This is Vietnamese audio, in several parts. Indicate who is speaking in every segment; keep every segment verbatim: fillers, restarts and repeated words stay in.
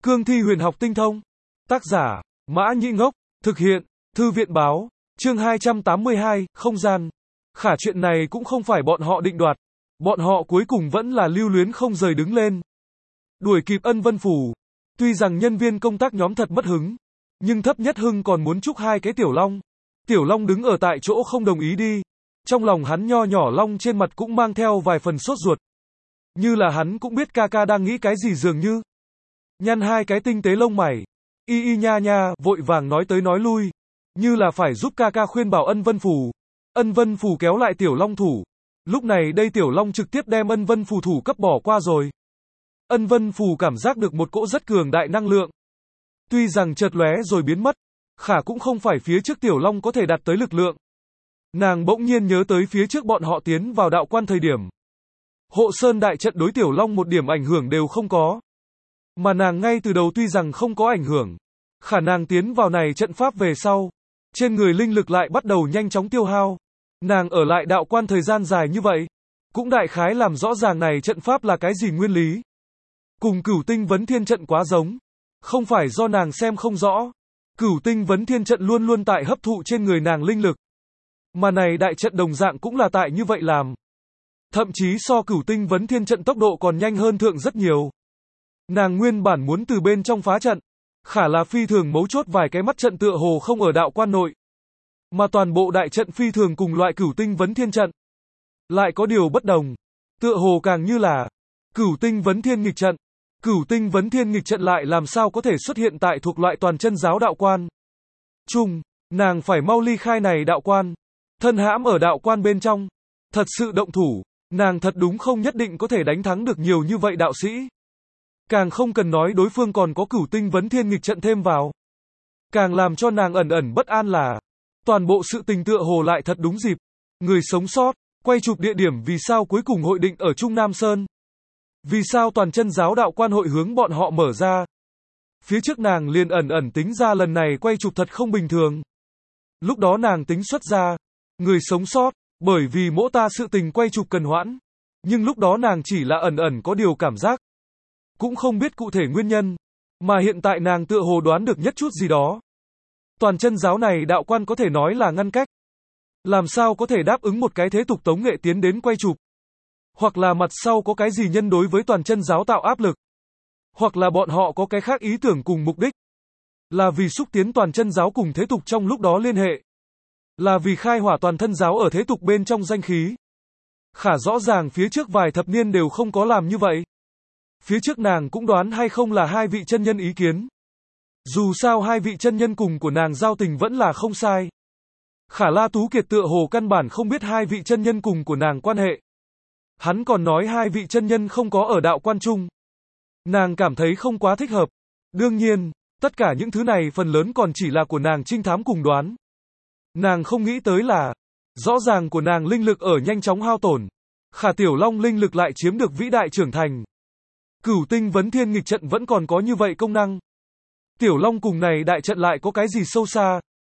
Speaker 1: Cương thi huyền học tinh thông. Tác giả, Mã Nhĩ Ngốc. Thực hiện, Thư viện Báo. Chương hai trăm tám mươi hai, không gian. Khả chuyện này cũng không phải bọn họ định đoạt. Bọn họ cuối cùng vẫn là lưu luyến không rời đứng lên. Đuổi kịp Ân Vân Phủ. Tuy rằng nhân viên công tác nhóm thật mất hứng, nhưng thấp nhất hưng còn muốn chúc hai cái Tiểu Long. Tiểu Long đứng ở tại chỗ không đồng ý đi. Trong lòng hắn nho nhỏ Long trên mặt cũng mang theo vài phần sốt ruột. Như là hắn cũng biết ca ca đang nghĩ cái gì dường như. Nhăn hai cái tinh tế lông mày. Y y nha nha, vội vàng nói tới nói lui. Như là phải giúp ca ca khuyên bảo Ân Vân Phủ. Ân Vân Phủ kéo lại Tiểu Long thủ. Lúc này đây Tiểu Long trực tiếp đem Ân Vân Phủ thủ cấp bỏ qua rồi. Ân Vân Phủ cảm giác được một cỗ rất cường đại năng lượng. Tuy rằng chợt lóe rồi biến mất, khả cũng không phải phía trước Tiểu Long có thể đạt tới lực lượng. Nàng bỗng nhiên nhớ tới phía trước bọn họ tiến vào đạo quan thời điểm. Hộ Sơn đại trận đối Tiểu Long một điểm ảnh hưởng đều không có. Mà nàng ngay từ đầu tuy rằng không có ảnh hưởng, khả nàng tiến vào này trận pháp về sau, trên người linh lực lại bắt đầu nhanh chóng tiêu hao. Nàng ở lại đạo quan thời gian dài như vậy, cũng đại khái làm rõ ràng này trận pháp là cái gì nguyên lý. Cùng Cửu Tinh Vấn Thiên trận quá giống, không phải do nàng xem không rõ. Cửu Tinh Vấn Thiên trận luôn luôn tại hấp thụ trên người nàng linh lực. Mà này đại trận đồng dạng cũng là tại như vậy làm. Thậm chí so Cửu Tinh Vấn Thiên trận tốc độ còn nhanh hơn thượng rất nhiều. Nàng nguyên bản muốn từ bên trong phá trận, khả là phi thường mấu chốt vài cái mắt trận tựa hồ không ở đạo quan nội. Mà toàn bộ đại trận phi thường cùng loại Cửu Tinh Vấn Thiên trận. Lại có điều bất đồng. Tựa hồ càng như là Cửu Tinh Vấn Thiên nghịch trận. Cửu Tinh Vấn Thiên nghịch trận lại làm sao có thể xuất hiện tại thuộc loại toàn chân giáo đạo quan. Chung, nàng phải mau ly khai này đạo quan. Thân hãm ở đạo quan bên trong. Thật sự động thủ, nàng thật đúng không nhất định có thể đánh thắng được nhiều như vậy đạo sĩ. Càng không cần nói đối phương còn có Cửu Tinh Vấn Thiên nghịch trận thêm vào. Càng làm cho nàng ẩn ẩn bất an là toàn bộ sự tình tựa hồ lại thật đúng dịp. Người sống sót, quay chụp địa điểm vì sao cuối cùng hội định ở Trung Nam Sơn. Vì sao toàn chân giáo đạo quan hội hướng bọn họ mở ra. Phía trước nàng liền ẩn ẩn tính ra lần này quay chụp thật không bình thường. Lúc đó nàng tính xuất ra, người sống sót, bởi vì mỗ ta sự tình quay chụp cần hoãn. Nhưng lúc đó nàng chỉ là ẩn ẩn có điều cảm giác. Cũng không biết cụ thể nguyên nhân. Mà hiện tại nàng tựa hồ đoán được nhất chút gì đó. Toàn chân giáo này đạo quan có thể nói là ngăn cách. Làm sao có thể đáp ứng một cái thế tục tống nghệ tiến đến quay chụp. Hoặc là mặt sau có cái gì nhân đối với toàn chân giáo tạo áp lực. Hoặc là bọn họ có cái khác ý tưởng cùng mục đích. Là vì xúc tiến toàn chân giáo cùng thế tục trong lúc đó liên hệ. Là vì khai hỏa toàn thân giáo ở thế tục bên trong danh khí. Khả rõ ràng phía trước vài thập niên đều không có làm như vậy. Phía trước nàng cũng đoán hay không là hai vị chân nhân ý kiến. Dù sao hai vị chân nhân cùng của nàng giao tình vẫn là không sai. Khả La Tú Kiệt tựa hồ căn bản không biết hai vị chân nhân cùng của nàng quan hệ. Hắn còn nói hai vị chân nhân không có ở đạo quan chung. Nàng cảm thấy không quá thích hợp. Đương nhiên, tất cả những thứ này phần lớn còn chỉ là của nàng trinh thám cùng đoán. Nàng không nghĩ tới là, rõ ràng của nàng linh lực ở nhanh chóng hao tổn. Khả Tiểu Long linh lực lại chiếm được vĩ đại trưởng thành. Cửu Tinh Vấn Thiên nghịch trận vẫn còn có như vậy công năng. Tiểu Long cùng này đại trận lại có cái gì sâu xa.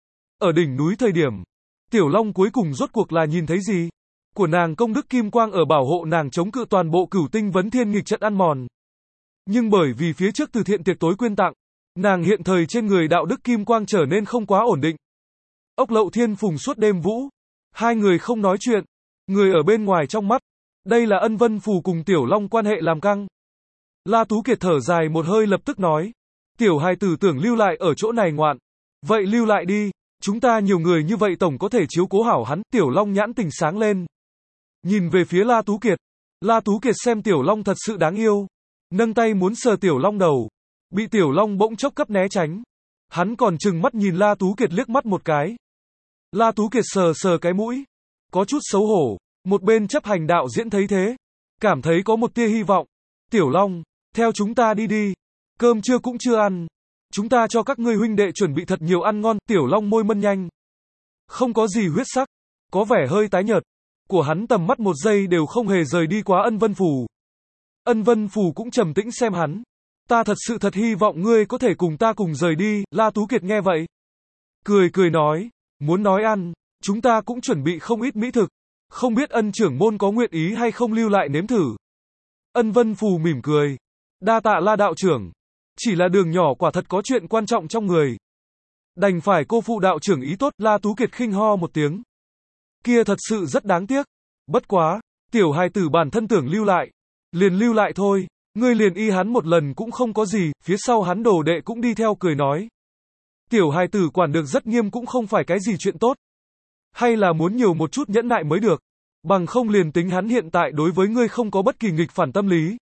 Speaker 1: Ở đỉnh núi thời điểm, Tiểu Long cuối cùng rốt cuộc là nhìn thấy gì? Của nàng công đức kim quang ở bảo hộ nàng chống cự toàn bộ Cửu Tinh Vấn Thiên nghịch trận ăn mòn. Nhưng bởi vì phía trước từ thiện tiệc tối quyên tặng, nàng hiện thời trên người đạo đức kim quang trở nên không quá ổn định. Ốc Lậu Thiên Phùng suốt đêm vũ, hai người không nói chuyện, người ở bên ngoài trong mắt, đây là Ân Vân Phù cùng Tiểu Long quan hệ làm căng. La Tú Kiệt thở dài một hơi lập tức nói, tiểu hài tử tưởng lưu lại ở chỗ này ngoạn, vậy lưu lại đi, chúng ta nhiều người như vậy tổng có thể chiếu cố hảo hắn. Tiểu Long nhãn tình sáng lên, nhìn về phía La Tú Kiệt. La Tú Kiệt xem Tiểu Long thật sự đáng yêu, nâng tay muốn sờ Tiểu Long đầu, bị Tiểu Long bỗng chốc cấp né tránh. Hắn còn trừng mắt nhìn La Tú Kiệt liếc mắt một cái. La Tú Kiệt sờ sờ cái mũi, có chút xấu hổ. Một bên chấp hành đạo diễn thấy thế, cảm thấy có một tia hy vọng. Tiểu Long, theo chúng ta đi đi, cơm trưa cũng chưa ăn, chúng ta cho các ngươi huynh đệ chuẩn bị thật nhiều ăn ngon. Tiểu Long môi mân nhanh, không có gì huyết sắc, có vẻ hơi tái nhợt. Của hắn tầm mắt một giây đều không hề rời đi quá Ân Vân Phù. Ân Vân Phù cũng trầm tĩnh xem hắn. Ta thật sự thật hy vọng ngươi có thể cùng ta cùng rời đi. La Tú Kiệt nghe vậy, cười cười nói, muốn nói ăn, chúng ta cũng chuẩn bị không ít mỹ thực, không biết Ân trưởng môn có nguyện ý hay không lưu lại nếm thử. Ân Vân Phù mỉm cười, đa tạ La đạo trưởng. Chỉ là Đường nhỏ quả thật có chuyện quan trọng trong người. Đành phải cô phụ đạo trưởng ý tốt, La Tú Kiệt khinh ho một tiếng. Kia thật sự rất đáng tiếc. Bất quá, tiểu hài tử bản thân tưởng lưu lại. Liền lưu lại thôi, ngươi liền y hắn một lần cũng không có gì, phía sau hắn đồ đệ cũng đi theo cười nói. Tiểu hài tử quản được rất nghiêm cũng không phải cái gì chuyện tốt. Hay là muốn nhiều một chút nhẫn nại mới được. Bằng không liền tính hắn hiện tại đối với ngươi không có bất kỳ nghịch phản tâm lý.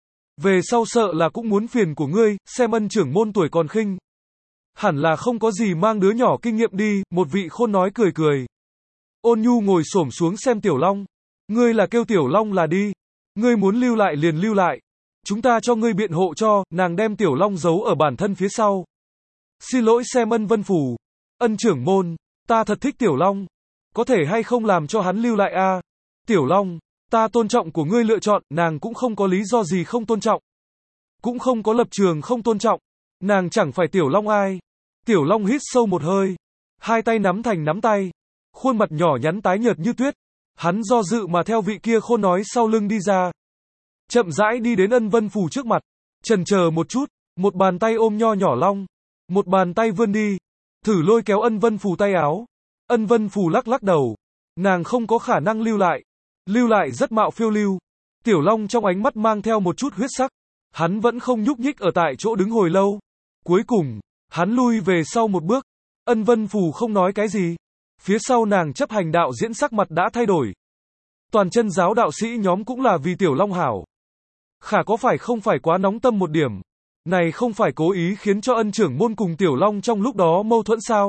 Speaker 1: Về sau sợ là cũng muốn phiền của ngươi, xem ân trưởng môn tuổi còn khinh. Hẳn là không có gì mang đứa nhỏ kinh nghiệm đi, một vị khôn nói cười cười. Ôn Nhu ngồi xổm xuống xem Tiểu Long. Ngươi là kêu Tiểu Long là đi. Ngươi muốn lưu lại liền lưu lại. Chúng ta cho ngươi biện hộ cho, nàng đem Tiểu Long giấu ở bản thân phía sau. Xin lỗi xem ân vân phủ. Ân trưởng môn, ta thật thích Tiểu Long. Có thể hay không làm cho hắn lưu lại a? À? Tiểu Long, ta tôn trọng của ngươi lựa chọn, nàng cũng không có lý do gì không tôn trọng. Cũng không có lập trường không tôn trọng. Nàng chẳng phải Tiểu Long ai. Tiểu Long hít sâu một hơi. Hai tay nắm thành nắm tay. Khuôn mặt nhỏ nhắn tái nhợt như tuyết. Hắn do dự mà theo vị kia khôn nói sau lưng đi ra. Chậm rãi đi đến ân vân phủ trước mặt. Chần chờ một chút. Một bàn tay ôm nho nhỏ Long. Một bàn tay vươn đi. Thử lôi kéo ân vân phủ tay áo. Ân vân phủ lắc lắc đầu. Nàng không có khả năng lưu lại. Lưu lại rất mạo phiêu lưu. Tiểu Long trong ánh mắt mang theo một chút huyết sắc. Hắn vẫn không nhúc nhích ở tại chỗ đứng hồi lâu. Cuối cùng, hắn lui về sau một bước. Ân vân phủ không nói cái gì. Phía sau nàng chấp hành đạo diễn sắc mặt đã thay đổi. Toàn chân giáo đạo sĩ nhóm cũng là vì Tiểu Long hảo. Khả có phải không phải quá nóng tâm một điểm. Này không phải cố ý khiến cho ân trưởng môn cùng Tiểu Long trong lúc đó mâu thuẫn sao?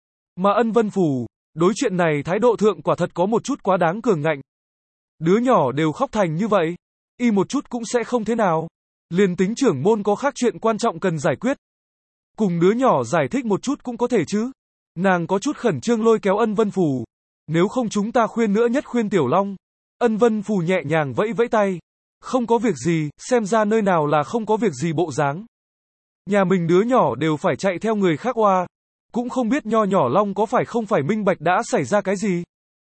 Speaker 1: Mà ân vân phủ, đối chuyện này thái độ thượng quả thật có một chút quá đáng cường ngạnh. Đứa nhỏ đều khóc thành như vậy. Y một chút cũng sẽ không thế nào. Liền tính trưởng môn có khác chuyện quan trọng cần giải quyết. Cùng đứa nhỏ giải thích một chút cũng có thể chứ. Nàng có chút khẩn trương lôi kéo ân vân phủ. Nếu không chúng ta khuyên nữa nhất khuyên Tiểu Long. Ân vân phủ nhẹ nhàng vẫy vẫy tay. Không có việc gì, xem ra nơi nào là không có việc gì bộ dáng. Nhà mình đứa nhỏ đều phải chạy theo người khác oa. Cũng không biết nho nhỏ Long có phải không phải minh bạch đã xảy ra cái gì.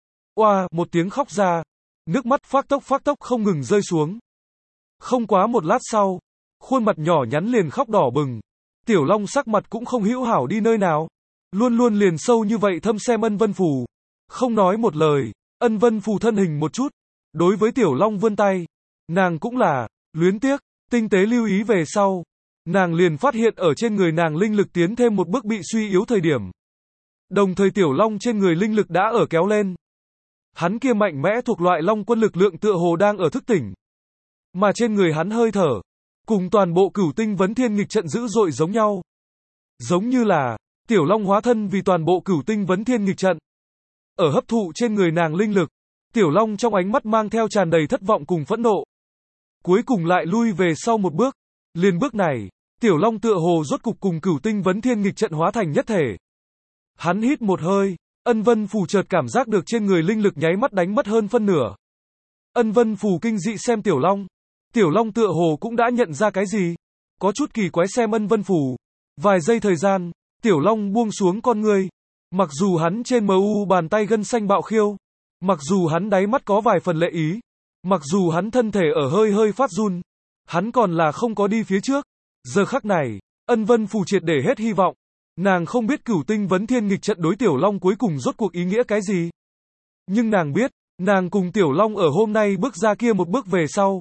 Speaker 1: Oa, một tiếng khóc ra. Nước mắt phác tốc phác tốc không ngừng rơi xuống. Không quá một lát sau, khuôn mặt nhỏ nhắn liền khóc đỏ bừng. Tiểu Long sắc mặt cũng không hữu hảo đi nơi nào. Luôn luôn liền sâu như vậy thâm xem ân vân phù. Không nói một lời, ân vân phù thân hình một chút. Đối với Tiểu Long vươn tay. Nàng cũng là, luyến tiếc, tinh tế lưu ý về sau. Nàng liền phát hiện ở trên người nàng linh lực tiến thêm một bước bị suy yếu thời điểm. Đồng thời Tiểu Long trên người linh lực đã ở kéo lên. Hắn kia mạnh mẽ thuộc loại Long quân lực lượng tựa hồ đang ở thức tỉnh. Mà trên người hắn hơi thở, cùng toàn bộ cửu tinh vấn thiên nghịch trận dữ dội giống nhau. Giống như là, Tiểu Long hóa thân vì toàn bộ cửu tinh vấn thiên nghịch trận. Ở hấp thụ trên người nàng linh lực, Tiểu Long trong ánh mắt mang theo tràn đầy thất vọng cùng phẫn nộ. Cuối cùng lại lui về sau một bước. Liền bước này, Tiểu Long tựa hồ rốt cục cùng cửu tinh vấn thiên nghịch trận hóa thành nhất thể. Hắn hít một hơi, ân vân phù chợt cảm giác được trên người linh lực nháy mắt đánh mất hơn phân nửa. Ân vân phù kinh dị xem Tiểu Long. Tiểu Long tựa hồ cũng đã nhận ra cái gì. Có chút kỳ quái xem ân vân phù. Vài giây thời gian, Tiểu Long buông xuống con ngươi. Mặc dù hắn trên mờ u bàn tay gân xanh bạo khiêu. Mặc dù hắn đáy mắt có vài phần lệ ý. Mặc dù hắn thân thể ở hơi hơi phát run. Hắn còn là không có đi phía trước. Giờ khắc này, ân vân phù triệt để hết hy vọng. Nàng không biết cửu tinh vấn thiên nghịch trận đối Tiểu Long cuối cùng rốt cuộc ý nghĩa cái gì. Nhưng nàng biết, nàng cùng Tiểu Long ở hôm nay bước ra kia một bước về sau.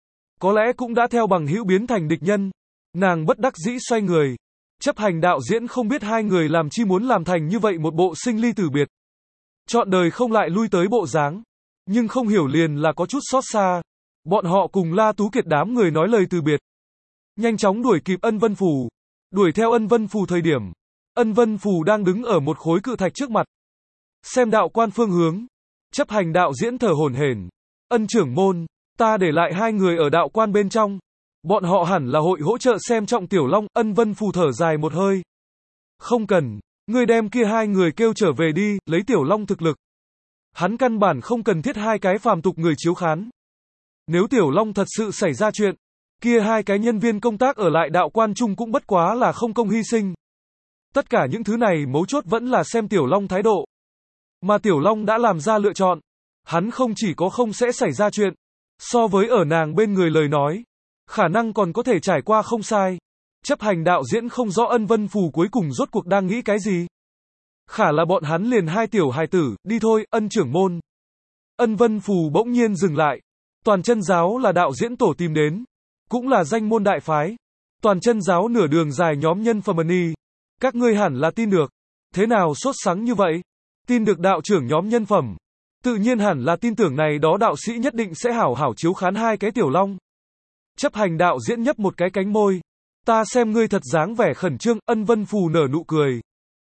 Speaker 1: Có lẽ cũng đã theo bằng hữu biến thành địch nhân. Nàng bất đắc dĩ xoay người. Chấp hành đạo diễn không biết hai người làm chi muốn làm thành như vậy một bộ sinh ly tử biệt. Chọn đời không lại lui tới bộ dáng. Nhưng không hiểu liền là có chút xót xa. Bọn họ cùng La Tú Kiệt đám người nói lời từ biệt. Nhanh chóng đuổi kịp ân vân phù. Đuổi theo ân vân phù thời điểm. Ân vân phù đang đứng ở một khối cự thạch trước mặt. Xem đạo quan phương hướng. Chấp hành đạo diễn thở hổn hển. Ân trưởng môn, ta để lại hai người ở đạo quan bên trong. Bọn họ hẳn là hội hỗ trợ xem trọng Tiểu Long. Ân vân phù thở dài một hơi. Không cần, ngươi đem kia hai người kêu trở về đi, lấy Tiểu Long thực lực. Hắn căn bản không cần thiết hai cái phàm tục người chiếu khán. Nếu Tiểu Long thật sự xảy ra chuyện, kia hai cái nhân viên công tác ở lại đạo quan chung cũng bất quá là không công hy sinh. Tất cả những thứ này mấu chốt vẫn là xem Tiểu Long thái độ. Mà Tiểu Long đã làm ra lựa chọn. Hắn không chỉ có không sẽ xảy ra chuyện. So với ở nàng bên người lời nói, khả năng còn có thể trải qua không sai. Chấp hành đạo diễn không rõ Ân Vân Phù cuối cùng rốt cuộc đang nghĩ cái gì. Khả là bọn hắn liền hai tiểu hài tử, đi thôi, Ân trưởng môn. Ân Vân Phù bỗng nhiên dừng lại. Toàn chân giáo là đạo diễn tổ tìm đến. Cũng là danh môn đại phái. Toàn chân giáo nửa đường dài nhóm nhân phẩm ni. Các ngươi hẳn là tin được. Thế nào sốt sắng như vậy? Tin được đạo trưởng nhóm nhân phẩm. Tự nhiên hẳn là tin tưởng này đó đạo sĩ nhất định sẽ hảo hảo chiếu khán hai cái tiểu long. Chấp hành đạo diễn nhấp một cái cánh môi. Ta xem ngươi thật dáng vẻ khẩn trương, Ân Vân Phù nở nụ cười.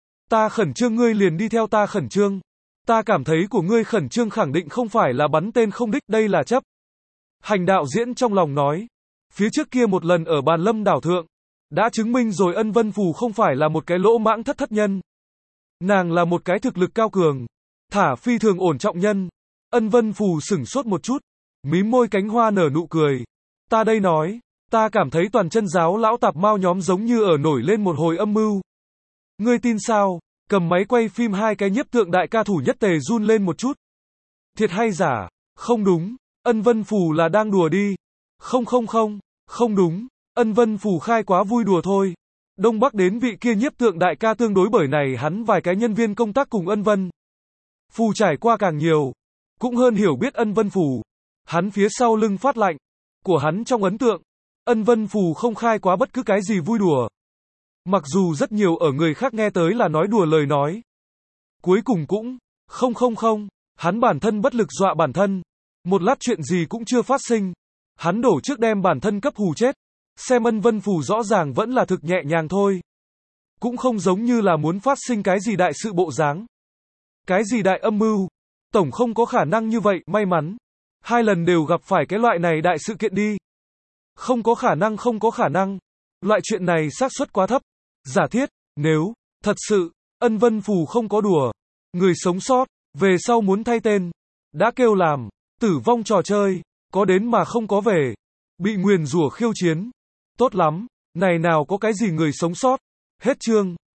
Speaker 1: Ta khẩn trương ngươi liền đi theo ta khẩn trương. Ta cảm thấy của ngươi khẩn trương khẳng định không phải là bắn tên không đích, đây là chấp. Hành đạo diễn trong lòng nói. Phía trước kia một lần ở bàn lâm đảo thượng. Đã chứng minh rồi Ân Vân Phù không phải là một cái lỗ mãng thất thất nhân. Nàng là một cái thực lực cao cường. Thả phi thường ổn trọng nhân. Ân Vân Phù sửng sốt một chút. Mím môi cánh hoa nở nụ cười. Ta đây nói. Ta cảm thấy toàn chân giáo lão tạp mao nhóm giống như ở nổi lên một hồi âm mưu. Ngươi tin sao? Cầm máy quay phim hai cái nhiếp tượng đại ca thủ nhất tề run lên một chút. Thiệt hay giả? Không đúng. Ân Vân Phù là đang đùa đi. Không không không. Không đúng. Ân Vân Phù khai quá vui đùa thôi. Đông Bắc đến vị kia nhiếp tượng đại ca tương đối bởi này hắn vài cái nhân viên công tác cùng Ân Vân Phù trải qua càng nhiều. Cũng hơn hiểu biết Ân Vân Phù. Hắn phía sau lưng phát lạnh. Của hắn trong ấn tượng. Ân Vân Phù không khai quá bất cứ cái gì vui đùa. Mặc dù rất nhiều ở người khác nghe tới là nói đùa lời nói. Cuối cùng cũng, không không không, hắn bản thân bất lực dọa bản thân. Một lát chuyện gì cũng chưa phát sinh. Hắn đổ trước đem bản thân cấp hù chết. Xem Ân Vân Phù rõ ràng vẫn là thực nhẹ nhàng thôi. Cũng không giống như là muốn phát sinh cái gì đại sự bộ dáng. Cái gì đại âm mưu. Tổng không có khả năng như vậy, may mắn. Hai lần đều gặp phải cái loại này đại sự kiện đi. Không có khả năng không có khả năng. Loại chuyện này xác suất quá thấp. Giả thiết, nếu, thật sự, Ân Vân Phù không có đùa. Người sống sót, về sau muốn thay tên. Đã kêu làm, tử vong trò chơi. Có đến mà không có về. Bị nguyền rủa khiêu chiến. Tốt lắm, này nào có cái gì người sống sót. Hết chương.